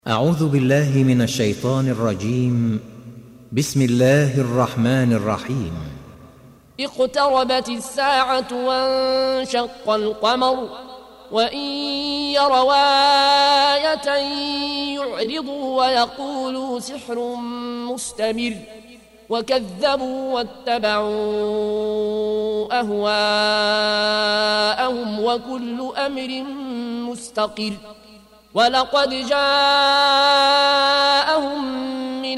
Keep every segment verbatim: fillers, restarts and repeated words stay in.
أعوذ بالله من الشيطان الرجيم. بسم الله الرحمن الرحيم. اقتربت الساعة وانشق القمر وإن يروا آية يعرضوا ويقولوا سحر مستمر وكذبوا واتبعوا أهواءهم وكل أمر مستقر. ولقد جاءهم من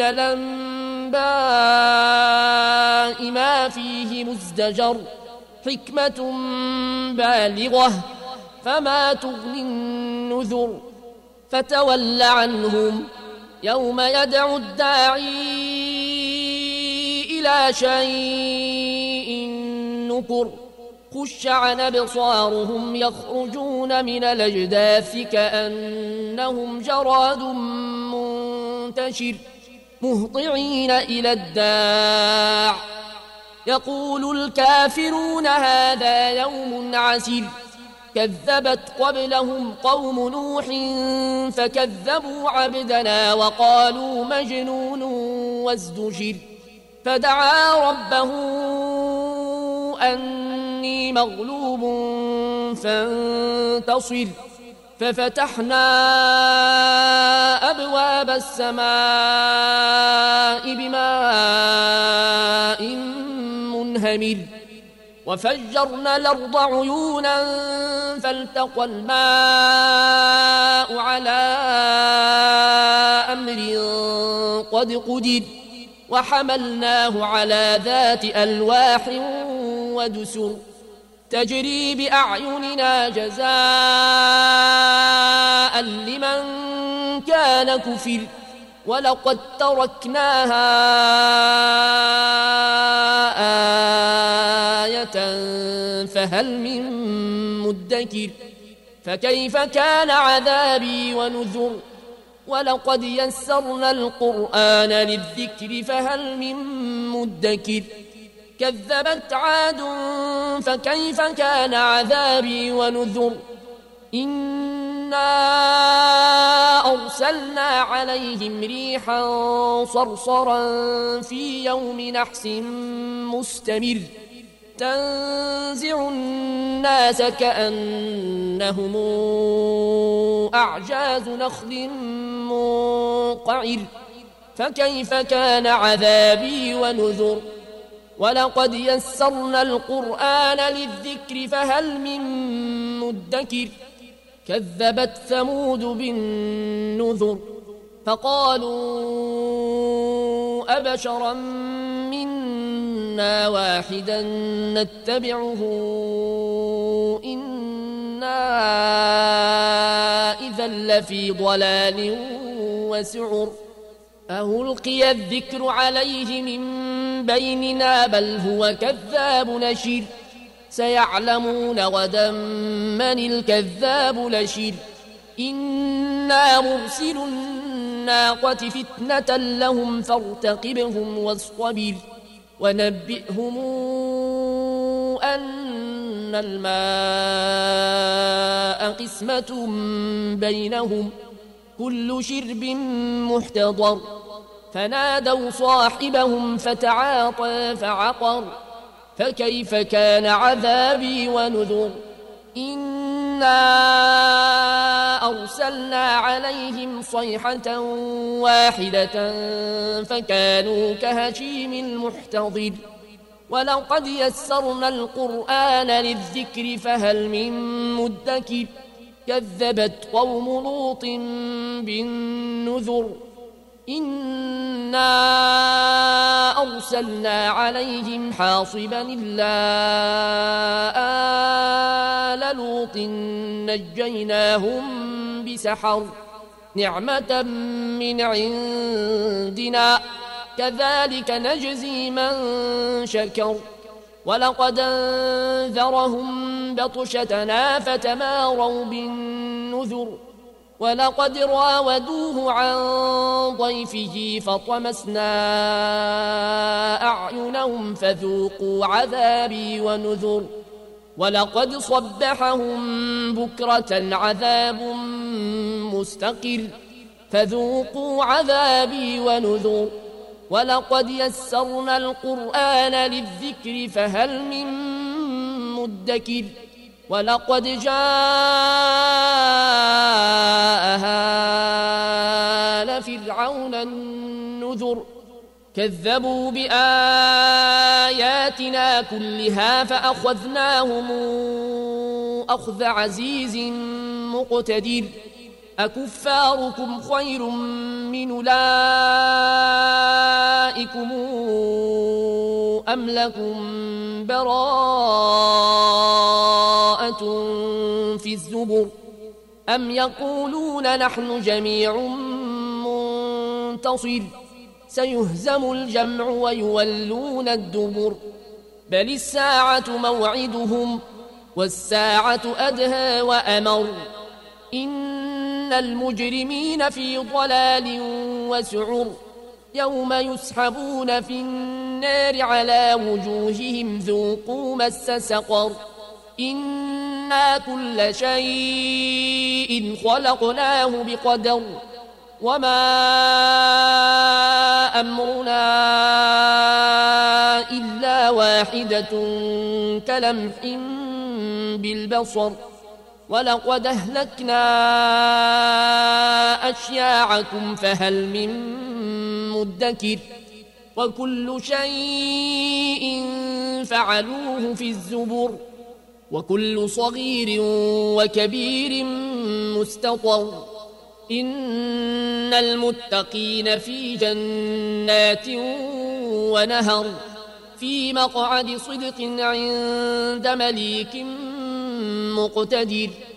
الأنباء ما فيه مزدجر حكمة بالغة فما تغني النذر. فتول عنهم يوم يدعو الداعي إلى شيء نكر. خش عن أبصارهم يخرجون من الأجداث كأنهم جراد منتشر مهطعين إلى الداع يقول الكافرون هذا يوم عسير. كذبت قبلهم قوم نوح فكذبوا عبدنا وقالوا مجنون وازدجر. فدعا ربه أني مغلوب فانتصر. ففتحنا أبواب السماء بماء منهمر وفجرنا الأرض عيونا فالتقى الماء على أمر قد قدر وحملناه على ذات ألواح ودسر تجري بأعيننا جزاء لمن كان كفر. ولقد تركناها آية فهل من مدكر. فكيف كان عذابي ونذر. ولقد يسرنا القرآن للذكر فهل من مدكر. كذبت عاد فكيف كان عذابي ونذر. إنا أرسلنا عليهم ريحا صرصرا في يوم نحس مستمر تنزع الناس كأنهم أعجاز نخل منقعر. فكيف كان عذابي ونذر. ولقد يسرنا القرآن للذكر فهل من مدكر. كذبت ثمود بالنذر فقالوا أبشرا منا واحدا نتبعه إنا إذا لفي ضلال وسعر. أهلقي الذكر عليه من بيننا بل هو كذاب نشر. سيعلمون غدا من الكذاب نشر. إنا مرسل الناقة فتنة لهم فارتقبهم واصطبر. ونبئهم أن الماء قسمة بينهم كل شرب محتضر. فنادوا صاحبهم فتعاطى فعقر. فكيف كان عذابي ونذر. إنا أرسلنا عليهم صيحة واحدة فكانوا كهشيم المحتضر. ولقد يسرنا القرآن للذكر فهل من مدكر. كذبت قوم لوط بالنذر. إنا أرسلنا عليهم حاصبا إلا آل لوط نجيناهم بسحر نعمة من عندنا كذلك نجزي من شكر. ولقد أنذرهم بطشتنا فتماروا بالنذر. ولقد راودوه عن ضيفه فطمسنا أعينهم فذوقوا عذابي ونذر. ولقد صبحهم بكرة عذاب مستقر فذوقوا عذابي ونذر ولقد يسرنا القرآن للذكر فهل من مدكر ولقد جاء آل فرعون النذر كذبوا بآياتنا كلها فأخذناهم أخذ عزيز مقتدر أكفاركم خير من أولئكم أم لكم براءة في الزبر أم يقولون نحن جميع منتصر سيهزم الجمع ويولون الدبر بل الساعة موعدهم والساعة أدهى وأمر إن المجرمين في ضلال وسعر يوم يسحبون في النار على وجوههم ذوقوا مس سقر إنا كل شيء خلقناه بقدر وما أمرنا إلا واحدة كلمح بالبصر ولقد أهلكنا أشياعكم فهل من مدكر وكل شيء فعلوه في الزبر وكل صغير وكبير مستطر إن المتقين في جنات ونهر في مقعد صدق عند مليك مقتدر